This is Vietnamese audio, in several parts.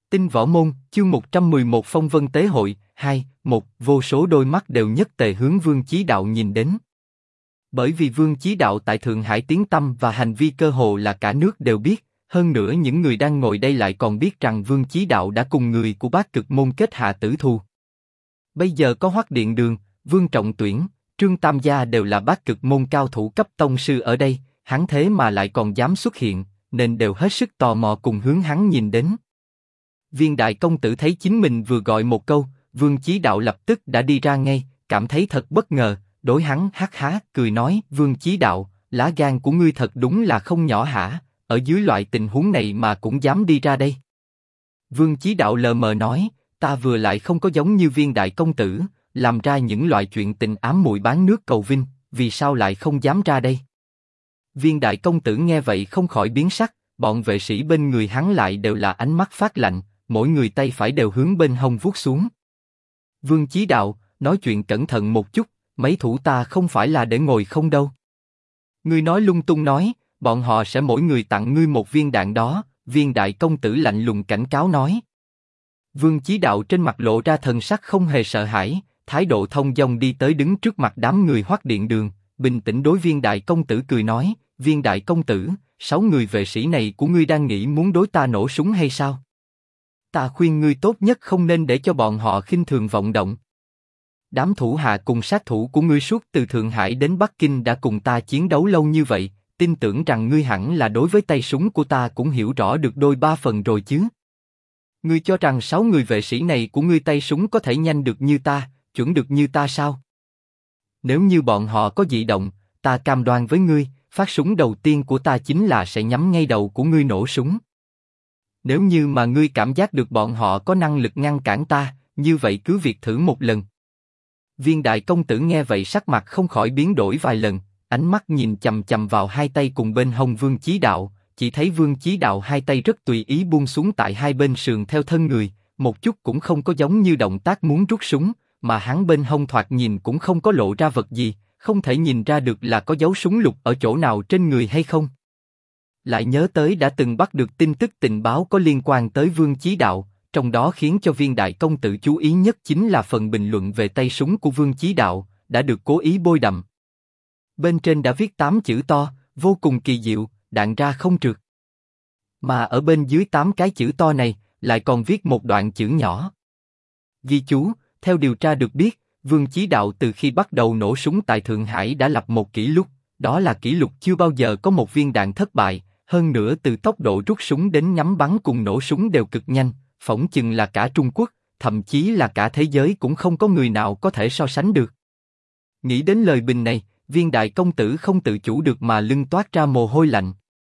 Tinh Võ Môn, chương 111 Phong Vân Tế Hội, 2, vô số đôi mắt đều nhất tề hướng Vương Chí Đạo nhìn đến. Bởi vì Vương Chí Đạo tại Thượng Hải tiếng tăm và hành vi cơ hồ là cả nước đều biết, hơn nữa những người đang ngồi đây lại còn biết rằng Vương Chí Đạo đã cùng người của Bát Cực Môn kết hạ tử thù. Bây giờ có Hoắc Điện Đường, Vương Trọng Tuyển, Trương Tam Gia đều là Bát Cực Môn cao thủ cấp tông sư ở đây, hắn thế mà lại còn dám xuất hiện, nên đều hết sức tò mò cùng hướng hắn nhìn đến. Viên đại công tử thấy chính mình vừa gọi một câu, Vương Chí Đạo lập tức đã đi ra ngay, cảm thấy thật bất ngờ, đối hắn hắc há cười nói: Vương Chí Đạo, lá gan của ngươi thật đúng là không nhỏ hả? Ở dưới loại tình huống này mà cũng dám đi ra đây. Vương Chí Đạo lờ mờ nói: ta vừa lại không có giống như Viên đại công tử, làm ra những loại chuyện tình ám muội bán nước cầu vinh, vì sao lại không dám ra đây? Viên đại công tử nghe vậy không khỏi biến sắc, bọn vệ sĩ bên người hắn lại đều là ánh mắt phát lạnh, mỗi người tay phải đều hướng bên hông vuốt xuống. Vương Chí Đạo, nói chuyện cẩn thận một chút, mấy thủ ta không phải là để ngồi không đâu. Ngươi nói lung tung nói, bọn họ sẽ mỗi người tặng ngươi một viên đạn đó. Viên đại công tử lạnh lùng cảnh cáo nói. Vương Chí Đạo trên mặt lộ ra thần sắc không hề sợ hãi, thái độ thông dong đi tới đứng trước mặt đám người Hoắc Điện Đường, bình tĩnh đối Viên đại công tử cười nói: Viên đại công tử, 6 người vệ sĩ này của ngươi đang nghĩ muốn đối ta nổ súng hay sao? Ta khuyên ngươi tốt nhất không nên để cho bọn họ khinh thường vọng động. Đám thủ hạ cùng sát thủ của ngươi suốt từ Thượng Hải đến Bắc Kinh đã cùng ta chiến đấu lâu như vậy, tin tưởng rằng ngươi hẳn là đối với tay súng của ta cũng hiểu rõ được đôi ba phần rồi chứ? Ngươi cho rằng 6 người vệ sĩ này của ngươi tay súng có thể nhanh được như ta, chuẩn được như ta sao? Nếu như bọn họ có dị động, ta cam đoan với ngươi, phát súng đầu tiên của ta chính là sẽ nhắm ngay đầu của ngươi nổ súng. Nếu như mà ngươi cảm giác được bọn họ có năng lực ngăn cản ta, như vậy cứ việc thử một lần. Viên đại công tử nghe vậy sắc mặt không khỏi biến đổi vài lần, ánh mắt nhìn chằm chằm vào hai tay cùng bên hông Vương Chí Đạo, chỉ thấy Vương Chí Đạo hai tay rất tùy ý buông xuống tại hai bên sườn theo thân người, một chút cũng không có giống như động tác muốn rút súng, mà hắn bên hông thoạt nhìn cũng không có lộ ra vật gì, không thể nhìn ra được là có dấu súng lục ở chỗ nào trên người hay không. Lại nhớ tới đã từng bắt được tin tức tình báo có liên quan tới Vương Chí Đạo, trong đó khiến cho Viên đại công tử chú ý nhất chính là phần bình luận về tay súng của Vương Chí Đạo, đã được cố ý bôi đậm. Bên trên đã viết 8 chữ to, vô cùng kỳ diệu, đạn ra không trượt. Mà ở bên dưới 8 cái chữ to này, lại còn viết một đoạn chữ nhỏ. Ghi chú, theo điều tra được biết, Vương Chí Đạo từ khi bắt đầu nổ súng tại Thượng Hải đã lập một kỷ lục, đó là kỷ lục chưa bao giờ có một viên đạn thất bại, hơn nữa từ tốc độ rút súng đến nhắm bắn cùng nổ súng đều cực nhanh, phỏng chừng là cả Trung Quốc, thậm chí là cả thế giới cũng không có người nào có thể so sánh được. Nghĩ đến lời bình này, Viên đại công tử không tự chủ được mà lưng toát ra mồ hôi lạnh.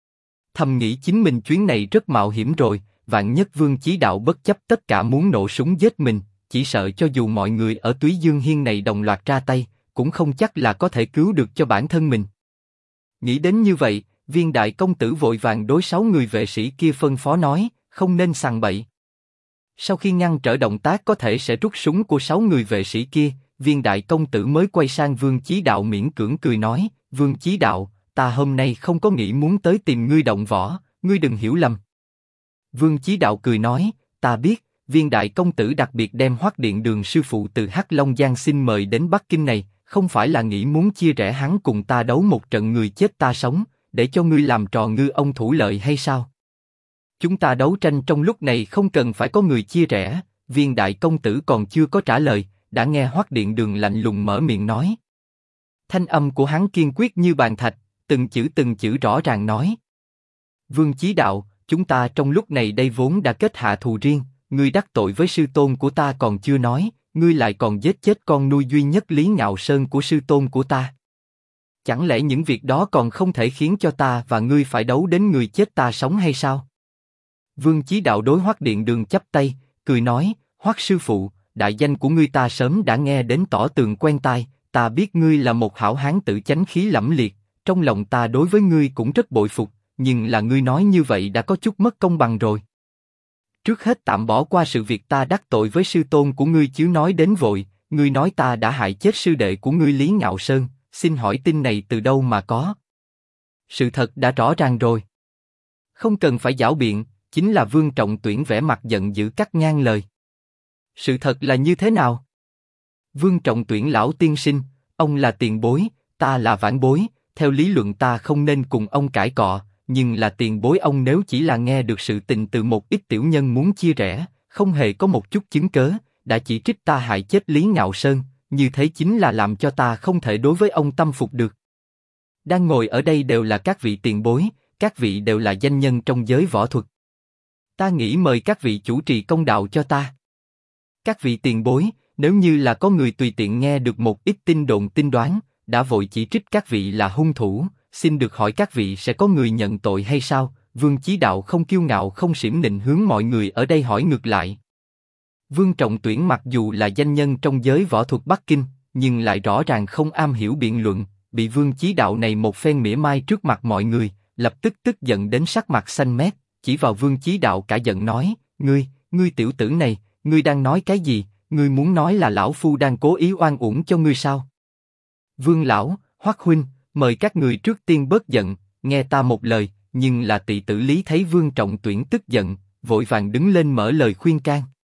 Thầm nghĩ chính mình chuyến này rất mạo hiểm rồi, vạn nhất Vương Chí Đạo bất chấp tất cả muốn nổ súng giết mình, chỉ sợ cho dù mọi người ở Túy Dương Hiên này đồng loạt ra tay, cũng không chắc là có thể cứu được cho bản thân mình. Nghĩ đến như vậy, Viên đại công tử vội vàng đối 6 người vệ sĩ kia phân phó nói, không nên sằng bậy. Sau khi ngăn trở động tác có thể sẽ rút súng của 6 người vệ sĩ kia, Viên đại công tử mới quay sang Vương Chí Đạo miễn cưỡng cười nói, Vương Chí Đạo, ta hôm nay không có nghĩ muốn tới tìm ngươi động võ, ngươi đừng hiểu lầm. Vương Chí Đạo cười nói, ta biết, Viên đại công tử đặc biệt đem Hoắc Điện Đường sư phụ từ Hắc Long Giang xin mời đến Bắc Kinh này, không phải là nghĩ muốn chia rẽ hắn cùng ta đấu một trận người chết ta sống, để cho ngươi làm trò ngư ông thủ lợi hay sao? Chúng ta đấu tranh trong lúc này không cần phải có người chia rẽ. Viên đại công tử còn chưa có trả lời, đã nghe Hoắc Điện Đường lạnh lùng mở miệng nói. Thanh âm của hắn kiên quyết như bàn thạch, từng chữ rõ ràng nói. Vương Chí Đạo, chúng ta trong lúc này đây vốn đã kết hạ thù riêng, ngươi đắc tội với sư tôn của ta còn chưa nói, ngươi lại còn giết chết con nuôi duy nhất Lý Ngạo Sơn của sư tôn của ta. Chẳng lẽ những việc đó còn không thể khiến cho ta và ngươi phải đấu đến người chết ta sống hay sao? Vương Chí Đạo đối Hoắc Điện Đường chắp tay, cười nói, Hoắc sư phụ, đại danh của ngươi ta sớm đã nghe đến tỏ tường quen tai, ta biết ngươi là một hảo hán tự chánh khí lẫm liệt, trong lòng ta đối với ngươi cũng rất bội phục, nhưng là ngươi nói như vậy đã có chút mất công bằng rồi. Trước hết tạm bỏ qua sự việc ta đắc tội với sư tôn của ngươi chứ nói đến vội, ngươi nói ta đã hại chết sư đệ của ngươi Lý Ngạo Sơn, xin hỏi tin này từ đâu mà có? Sự thật đã rõ ràng rồi. Không cần phải giảo biện, chính là Vương Trọng Tuyển vẻ mặt giận dữ cắt ngang lời. Sự thật là như thế nào? Vương Trọng Tuyển lão tiên sinh, ông là tiền bối, ta là vãn bối, theo lý luận ta không nên cùng ông cãi cọ, nhưng là tiền bối ông nếu chỉ là nghe được sự tình từ một ít tiểu nhân muốn chia rẽ, không hề có một chút chứng cớ, đã chỉ trích ta hại chết Lý Ngạo Sơn, như thế chính là làm cho ta không thể đối với ông tâm phục được. Đang ngồi ở đây đều là các vị tiền bối, các vị đều là danh nhân trong giới võ thuật. Ta nghĩ mời các vị chủ trì công đạo cho ta. Các vị tiền bối, nếu như là có người tùy tiện nghe được một ít tin đồn tin đoán, đã vội chỉ trích các vị là hung thủ, xin được hỏi các vị sẽ có người nhận tội hay sao? Vương Chí Đạo không kiêu ngạo không xiểm nịnh hướng mọi người ở đây hỏi ngược lại. Vương Trọng Tuyển mặc dù là danh nhân trong giới võ thuật Bắc Kinh, nhưng lại rõ ràng không am hiểu biện luận, bị Vương Chí Đạo này một phen mỉa mai trước mặt mọi người, lập tức tức giận đến sắc mặt xanh mét, chỉ vào Vương Chí Đạo cả giận nói: ngươi tiểu tử này, ngươi đang nói cái gì? Ngươi muốn nói là lão phu đang cố ý oan uổng cho ngươi sao? Vương lão, Hoắc huynh, mời các người trước tiên bớt giận, nghe ta một lời. Nhưng là Tỵ Tử Lý thấy Vương Trọng Tuyển tức giận, vội vàng đứng lên mở lời khuyên can.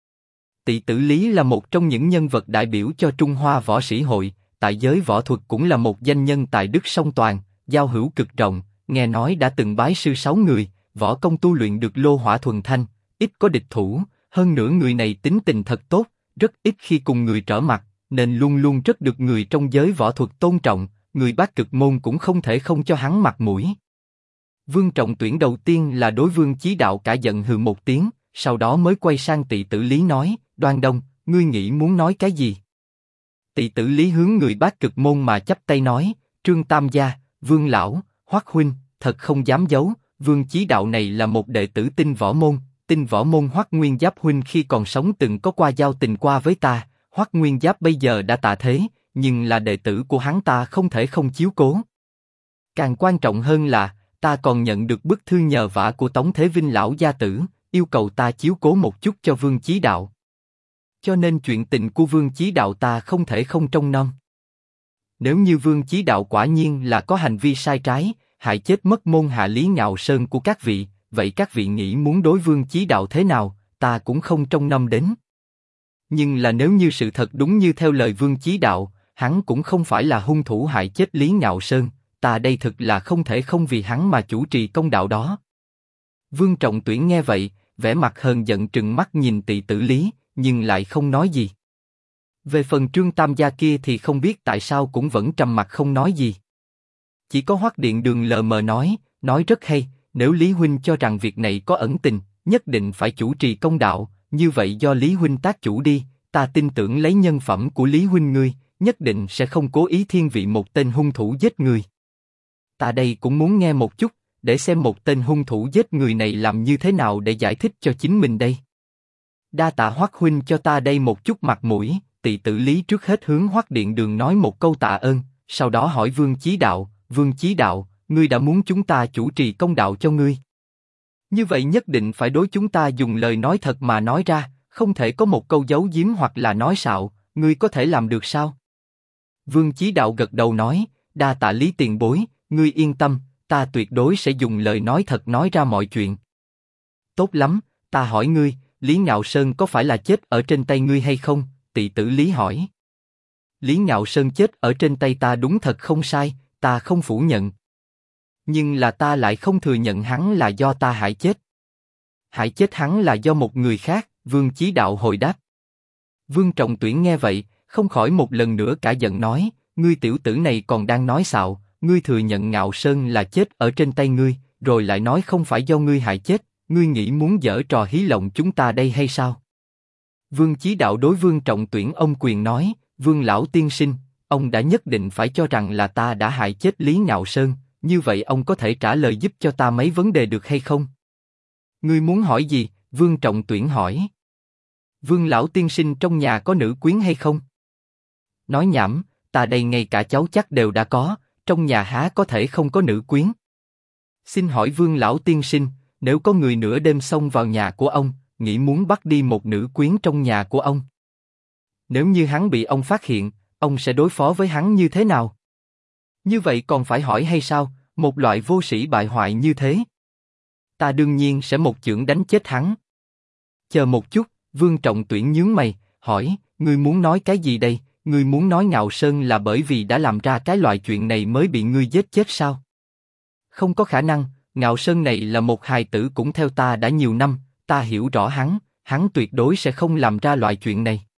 Tỵ Tử Lý là một trong những nhân vật đại biểu cho Trung Hoa Võ Sĩ Hội, tại giới võ thuật cũng là một danh nhân tài đức song toàn, giao hữu cực rộng, nghe nói đã từng bái sư 6 người, võ công tu luyện được lô hỏa thuần thanh, ít có địch thủ, hơn nữa người này tính tình thật tốt, rất ít khi cùng người trở mặt, nên luôn luôn rất được người trong giới võ thuật tôn trọng, người Bát Cực môn cũng không thể không cho hắn mặt mũi. Vương Trọng Tuyển đầu tiên là đối Vương Chí Đạo cả giận hừ một tiếng, sau đó mới quay sang Tỵ Tử Lý nói: Đoan Đông, ngươi nghĩ muốn nói cái gì? Tỵ Tử Lý hướng người Bát Cực môn mà chắp tay nói: Trương Tam gia, Vương lão, Hoắc huynh, thật không dám giấu, Vương Chí Đạo này là một đệ tử Tinh Võ môn Hoắc Nguyên Giáp huynh khi còn sống từng có qua giao tình qua với ta. Hoắc Nguyên Giáp bây giờ đã tạ thế, nhưng là đệ tử của hắn ta không thể không chiếu cố. Càng quan trọng hơn là ta còn nhận được bức thư nhờ vả của Tống Thế Vinh lão gia tử, yêu cầu ta chiếu cố một chút cho Vương Chí Đạo. Cho nên chuyện tình của Vương Chí Đạo ta không thể không trông nom. Nếu như Vương Chí Đạo quả nhiên là có hành vi sai trái, hại chết mất môn hạ Lý Ngạo Sơn của các vị, vậy các vị nghĩ muốn đối Vương Chí Đạo thế nào, ta cũng không trông nom đến. Nhưng là nếu như sự thật đúng như theo lời Vương Chí Đạo, hắn cũng không phải là hung thủ hại chết Lý Ngạo Sơn, ta đây thực là không thể không vì hắn mà chủ trì công đạo đó. Vương Trọng Tuyển nghe vậy, vẻ mặt hờn giận trừng mắt nhìn Tỵ Tử Lý, nhưng lại không nói gì. Về phần Trương Tam gia kia thì không biết tại sao cũng vẫn trầm mặc không nói gì. Chỉ có Hoắc Điện Đường lờ mờ nói rất hay, nếu Lý huynh cho rằng việc này có ẩn tình, nhất định phải chủ trì công đạo, như vậy do Lý huynh tác chủ đi, ta tin tưởng lấy nhân phẩm của Lý huynh ngươi, nhất định sẽ không cố ý thiên vị một tên hung thủ giết người. Ta đây cũng muốn nghe một chút, để xem một tên hung thủ giết người này làm như thế nào để giải thích cho chính mình đây. Đa tạ Hoắc huynh cho ta đây một chút mặt mũi. Tỵ Tử Lý trước hết hướng Hoắc Điện Đường nói một câu tạ ơn, sau đó hỏi Vương Chí Đạo: Vương Chí Đạo, ngươi đã muốn chúng ta chủ trì công đạo cho ngươi, như vậy nhất định phải đối chúng ta dùng lời nói thật mà nói ra, không thể có một câu giấu giếm hoặc là nói xạo, ngươi có thể làm được sao? Vương Chí Đạo gật đầu nói: đa tạ Lý tiền bối, ngươi yên tâm, ta tuyệt đối sẽ dùng lời nói thật nói ra mọi chuyện. Tốt lắm, ta hỏi ngươi, Lý Ngạo Sơn có phải là chết ở trên tay ngươi hay không? Tỵ Tử Lý hỏi. Lý Ngạo Sơn chết ở trên tay ta đúng thật không sai, ta không phủ nhận. Nhưng là ta lại không thừa nhận hắn là do ta hại chết. Hại chết hắn là do một người khác, Vương Chí Đạo hồi đáp. Vương Trọng Tuyển nghe vậy, không khỏi một lần nữa cả giận nói: ngươi tiểu tử này còn đang nói xạo, ngươi thừa nhận Ngạo Sơn là chết ở trên tay ngươi, rồi lại nói không phải do ngươi hại chết, ngươi nghĩ muốn giở trò hí lộng chúng ta đây hay sao? Vương Chí Đạo đối Vương Trọng Tuyển ôm quyền nói: Vương lão tiên sinh, ông đã nhất định phải cho rằng là ta đã hại chết Lý Ngạo Sơn, như vậy ông có thể trả lời giúp cho ta mấy vấn đề được hay không? Ngươi muốn hỏi gì? Vương Trọng Tuyển hỏi. Vương lão tiên sinh trong nhà có nữ quyến hay không? Nói nhảm, ta đây ngay cả cháu chắc đều đã có, trong nhà há có thể không có nữ quyến? Xin hỏi Vương lão tiên sinh, nếu có người nửa đêm xông vào nhà của ông, nghĩ muốn bắt đi một nữ quyến trong nhà của ông, nếu như hắn bị ông phát hiện, ông sẽ đối phó với hắn như thế nào? Như vậy còn phải hỏi hay sao? Một loại vô sĩ bại hoại như thế. Ta đương nhiên sẽ một chưởng đánh chết hắn. Chờ một chút, Vương Trọng Tuyển nhướng mày, hỏi, ngươi muốn nói cái gì đây? Ngươi muốn nói Ngạo Sơn là bởi vì đã làm ra cái loại chuyện này mới bị ngươi giết chết sao? Không có khả năng, Ngạo Sơn này là một hài tử cũng theo ta đã nhiều năm, ta hiểu rõ hắn tuyệt đối sẽ không làm ra loại chuyện này.